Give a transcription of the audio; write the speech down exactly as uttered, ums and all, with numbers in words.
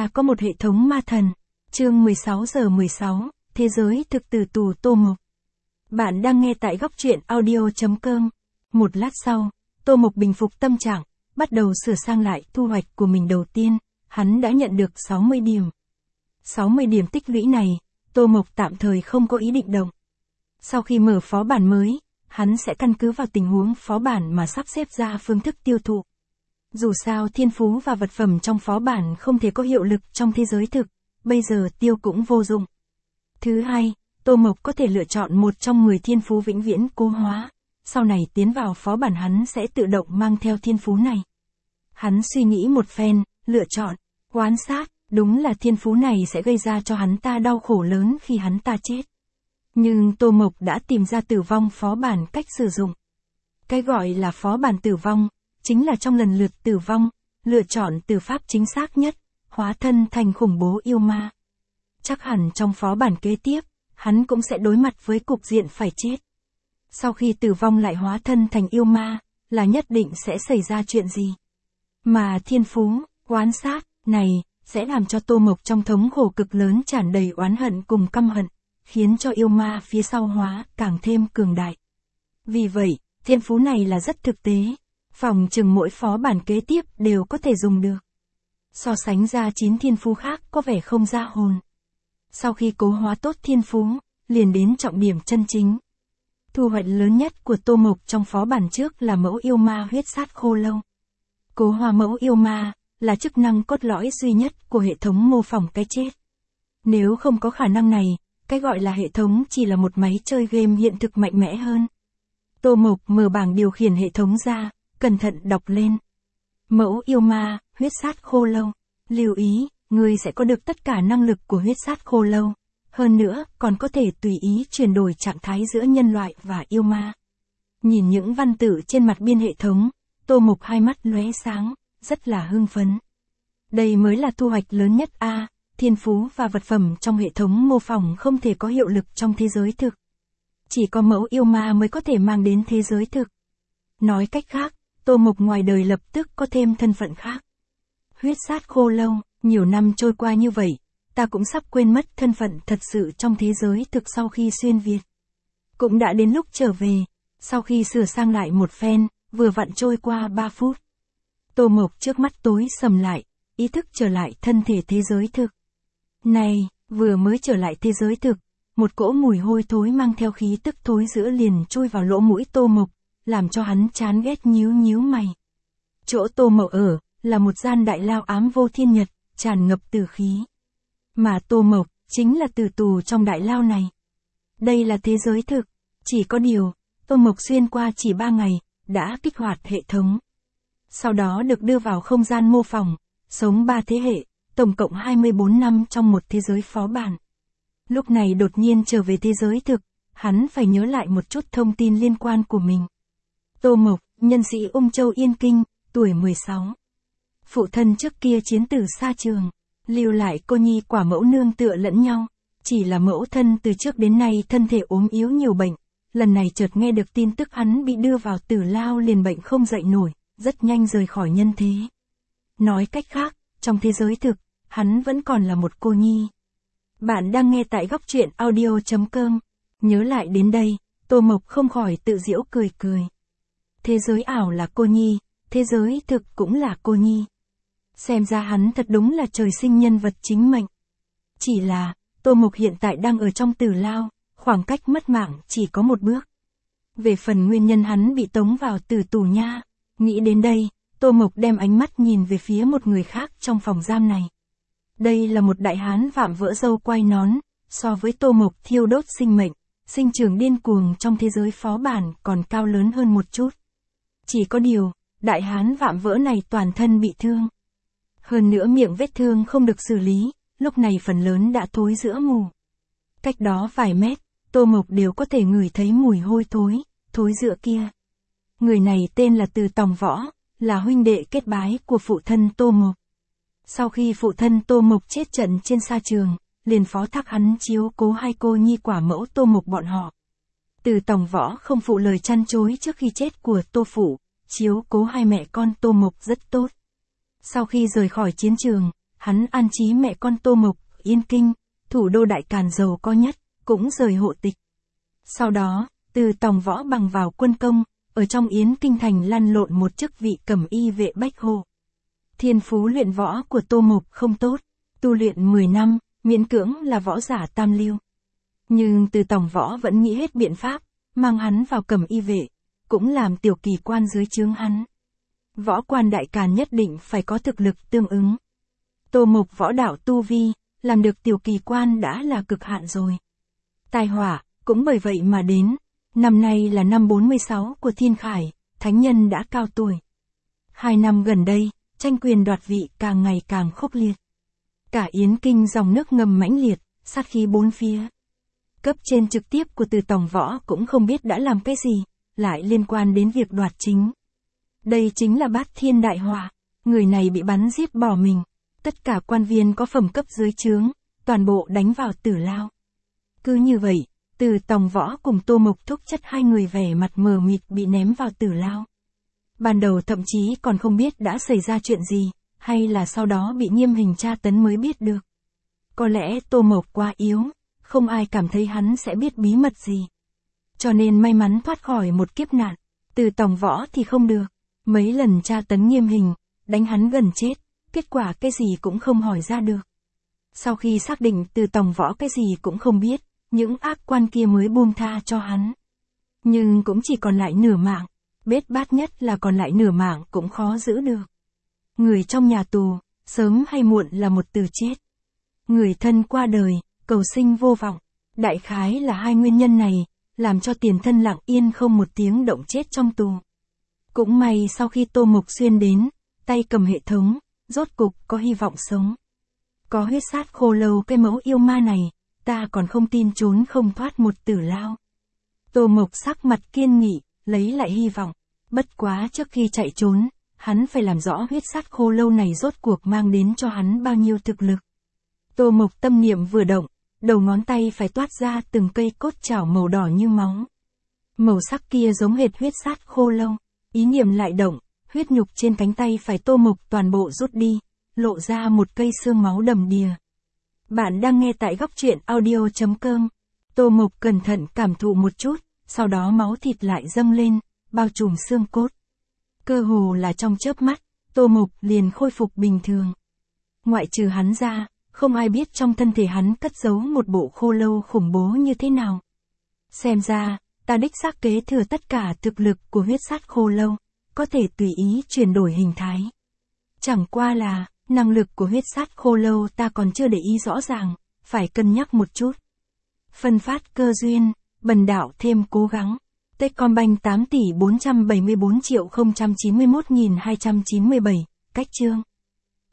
ta có một hệ thống ma thần. Chương mười sáu giờ mười sáu, Thế giới thực từ tù Tô Mộc. Bạn đang nghe tại góc truyện audio chấm com. Một lát sau, Tô Mộc bình phục tâm trạng, bắt đầu sửa sang lại thu hoạch của mình đầu tiên, hắn đã nhận được sáu mươi điểm. sáu mươi điểm tích lũy này, Tô Mộc tạm thời không có ý định động. Sau khi mở phó bản mới, hắn sẽ căn cứ vào tình huống phó bản mà sắp xếp ra phương thức tiêu thụ. Dù sao thiên phú và vật phẩm trong phó bản không thể có hiệu lực trong thế giới thực, bây giờ tiêu cũng vô dụng. Thứ hai, Tô Mộc có thể lựa chọn một trong mười thiên phú vĩnh viễn cố hóa, sau này tiến vào phó bản hắn sẽ tự động mang theo thiên phú này. Hắn suy nghĩ một phen, lựa chọn, quan sát, đúng là thiên phú này sẽ gây ra cho hắn ta đau khổ lớn khi hắn ta chết. Nhưng Tô Mộc đã tìm ra tử vong phó bản cách sử dụng. Cái gọi là phó bản tử vong, chính là trong lần lượt tử vong, lựa chọn từ pháp chính xác nhất, hóa thân thành khủng bố yêu ma. Chắc hẳn trong phó bản kế tiếp, hắn cũng sẽ đối mặt với cục diện phải chết. Sau khi tử vong lại hóa thân thành yêu ma, là nhất định sẽ xảy ra chuyện gì? Mà thiên phú, quan sát, này, sẽ làm cho Tô Mộc trong thống khổ cực lớn tràn đầy oán hận cùng căm hận, khiến cho yêu ma phía sau hóa càng thêm cường đại. Vì vậy, thiên phú này là rất thực tế, phòng chừng mỗi phó bản kế tiếp đều có thể dùng được. So sánh ra chín thiên phú khác có vẻ không ra hồn. Sau khi cố hóa tốt thiên phú, liền đến trọng điểm chân chính. Thu hoạch lớn nhất của Tô Mộc trong phó bản trước là mẫu yêu ma huyết sát khô lâu. Cố hóa mẫu yêu ma, là chức năng cốt lõi duy nhất của hệ thống mô phỏng cái chết. Nếu không có khả năng này, cái gọi là hệ thống chỉ là một máy chơi game hiện thực mạnh mẽ hơn. Tô Mộc mở bảng điều khiển hệ thống ra, cẩn thận đọc lên. Mẫu yêu ma, huyết sát khô lâu. Lưu ý, người sẽ có được tất cả năng lực của huyết sát khô lâu. Hơn nữa, còn có thể tùy ý chuyển đổi trạng thái giữa nhân loại và yêu ma. Nhìn những văn tự trên mặt biên hệ thống, Tô Mộc hai mắt lóe sáng, rất là hưng phấn. Đây mới là thu hoạch lớn nhất a, thiên phú và vật phẩm trong hệ thống mô phỏng không thể có hiệu lực trong thế giới thực. Chỉ có mẫu yêu ma mới có thể mang đến thế giới thực. Nói cách khác, Tô Mộc ngoài đời lập tức có thêm thân phận khác. Huyết sát khô lâu, nhiều năm trôi qua như vậy, ta cũng sắp quên mất thân phận thật sự trong thế giới thực sau khi xuyên Việt. Cũng đã đến lúc trở về, sau khi sửa sang lại một phen, vừa vặn trôi qua ba phút. Tô Mộc trước mắt tối sầm lại, ý thức trở lại thân thể thế giới thực. Này, vừa mới trở lại thế giới thực, một cỗ mùi hôi thối mang theo khí tức thối rữa liền chui vào lỗ mũi Tô Mộc, làm cho hắn chán ghét nhíu nhíu mày. Chỗ Tô Mộc ở, là một gian đại lao ám vô thiên nhật, tràn ngập tử khí. Mà Tô Mộc, chính là tử tù trong đại lao này. Đây là thế giới thực, chỉ có điều, Tô Mộc xuyên qua chỉ ba ngày, đã kích hoạt hệ thống. Sau đó được đưa vào không gian mô phỏng, sống ba thế hệ, tổng cộng hai mươi bốn năm trong một thế giới phó bản. Lúc này đột nhiên trở về thế giới thực, hắn phải nhớ lại một chút thông tin liên quan của mình. Tô Mộc, nhân sĩ Ung Châu Yên Kinh, tuổi mười sáu. Phụ thân trước kia chiến tử xa trường, lưu lại cô nhi quả mẫu nương tựa lẫn nhau. Chỉ là mẫu thân từ trước đến nay thân thể ốm yếu nhiều bệnh, lần này chợt nghe được tin tức hắn bị đưa vào tử lao liền bệnh không dậy nổi, rất nhanh rời khỏi nhân thế. Nói cách khác, trong thế giới thực, hắn vẫn còn là một cô nhi. Bạn đang nghe tại góc truyện audio chấm com. Nhớ lại đến đây, Tô Mộc không khỏi tự giễu cười cười. Thế giới ảo là cô nhi, thế giới thực cũng là cô nhi. Xem ra hắn thật đúng là trời sinh nhân vật chính mệnh. Chỉ là, Tô Mộc hiện tại đang ở trong tử lao, khoảng cách mất mạng chỉ có một bước. Về phần nguyên nhân hắn bị tống vào tử tù nha, nghĩ đến đây, Tô Mộc đem ánh mắt nhìn về phía một người khác trong phòng giam này. Đây là một đại hán vạm vỡ râu quai nón, so với Tô Mộc thiêu đốt sinh mệnh, sinh trưởng điên cuồng trong thế giới phó bản còn cao lớn hơn một chút. Chỉ có điều, đại hán vạm vỡ này toàn thân bị thương. Hơn nữa miệng vết thương không được xử lý, lúc này phần lớn đã thối rữa mù. Cách đó vài mét, Tô Mộc đều có thể ngửi thấy mùi hôi thối, thối rữa kia. Người này tên là Từ Tòng Võ, là huynh đệ kết bái của phụ thân Tô Mộc. Sau khi phụ thân Tô Mộc chết trận trên sa trường, liền phó thác hắn chiếu cố hai cô nhi quả mẫu Tô Mộc bọn họ. Từ Tòng Võ không phụ lời chăn chối trước khi chết của Tô Phụ, chiếu cố hai mẹ con Tô Mộc rất tốt. Sau khi rời khỏi chiến trường, hắn an trí mẹ con Tô Mộc, Yên Kinh, thủ đô đại càn giàu có nhất, cũng rời hộ tịch. Sau đó, Từ Tòng Võ bằng vào quân công, ở trong Yến Kinh thành lăn lộn một chức vị cẩm y vệ Bách Hộ. Thiên phú luyện võ của Tô Mộc không tốt, tu luyện mười năm, miễn cưỡng là võ giả tam lưu. Nhưng Từ Tòng Võ vẫn nghĩ hết biện pháp, mang hắn vào cẩm y vệ, cũng làm tiểu kỳ quan dưới trướng hắn. Võ quan đại càn nhất định phải có thực lực tương ứng. Tô Mộc võ đạo tu vi, làm được tiểu kỳ quan đã là cực hạn rồi. Tai họa, cũng bởi vậy mà đến. Năm nay là năm bốn mươi sáu của Thiên Khải, thánh nhân đã cao tuổi. Hai năm gần đây, tranh quyền đoạt vị càng ngày càng khốc liệt. Cả Yến Kinh dòng nước ngầm mãnh liệt, sát khí bốn phía. Cấp trên trực tiếp của Từ Tòng Võ cũng không biết đã làm cái gì, lại liên quan đến việc đoạt chính. Đây chính là bát thiên đại họa, người này bị bắn giết bỏ mình. Tất cả quan viên có phẩm cấp dưới trướng, toàn bộ đánh vào tử lao. Cứ như vậy, Từ Tòng Võ cùng Tô Mộc Thúc Chất hai người vẻ mặt mờ mịt bị ném vào tử lao. Ban đầu thậm chí còn không biết đã xảy ra chuyện gì, hay là sau đó bị nghiêm hình tra tấn mới biết được. Có lẽ Tô Mộc quá yếu, không ai cảm thấy hắn sẽ biết bí mật gì. Cho nên may mắn thoát khỏi một kiếp nạn. Từ Tòng Võ thì không được, mấy lần tra tấn nghiêm hình, đánh hắn gần chết, kết quả cái gì cũng không hỏi ra được. Sau khi xác định Từ Tòng Võ cái gì cũng không biết, những ác quan kia mới buông tha cho hắn. Nhưng cũng chỉ còn lại nửa mạng, bết bát nhất là còn lại nửa mạng cũng khó giữ được. Người trong nhà tù, sớm hay muộn là một từ chết. Người thân qua đời, cầu sinh vô vọng. Đại khái là hai nguyên nhân này, làm cho tiền thân lặng yên không một tiếng động chết trong tù. Cũng may sau khi Tô Mộc Xuyên đến, tay cầm hệ thống, rốt cục có hy vọng sống. Có huyết sát khô lâu cái mẫu yêu ma này, ta còn không tin trốn không thoát một tử lao. Tô Mộc sắc mặt kiên nghị, lấy lại hy vọng. Bất quá trước khi chạy trốn, hắn phải làm rõ huyết sát khô lâu này rốt cuộc mang đến cho hắn bao nhiêu thực lực. Tô Mộc tâm niệm vừa động, đầu ngón tay phải toát ra từng cây cốt chảo màu đỏ như máu. Màu sắc kia giống hệt huyết sát khô lâu. Ý niệm lại động, huyết nhục trên cánh tay phải Tô Mộc toàn bộ rút đi, lộ ra một cây xương máu đầm đìa. Bạn đang nghe tại góc truyện audio chấm com. Tô Mộc cẩn thận cảm thụ một chút, sau đó máu thịt lại dâng lên, bao trùm xương cốt. Cơ hồ là trong chớp mắt, Tô Mộc liền khôi phục bình thường. Ngoại trừ hắn ra, không ai biết trong thân thể hắn cất giấu một bộ khô lâu khủng bố như thế nào. Xem ra, ta đích xác kế thừa tất cả thực lực của huyết sát khô lâu, có thể tùy ý chuyển đổi hình thái. Chẳng qua là, năng lực của huyết sát khô lâu ta còn chưa để ý rõ ràng, phải cân nhắc một chút. Phân phát cơ duyên, bần đạo thêm cố gắng. Techcombank tám tỷ bốn trăm bảy mươi bốn triệu không trăm chín mươi mốt nghìn hai trăm chín mươi bảy, cách chương.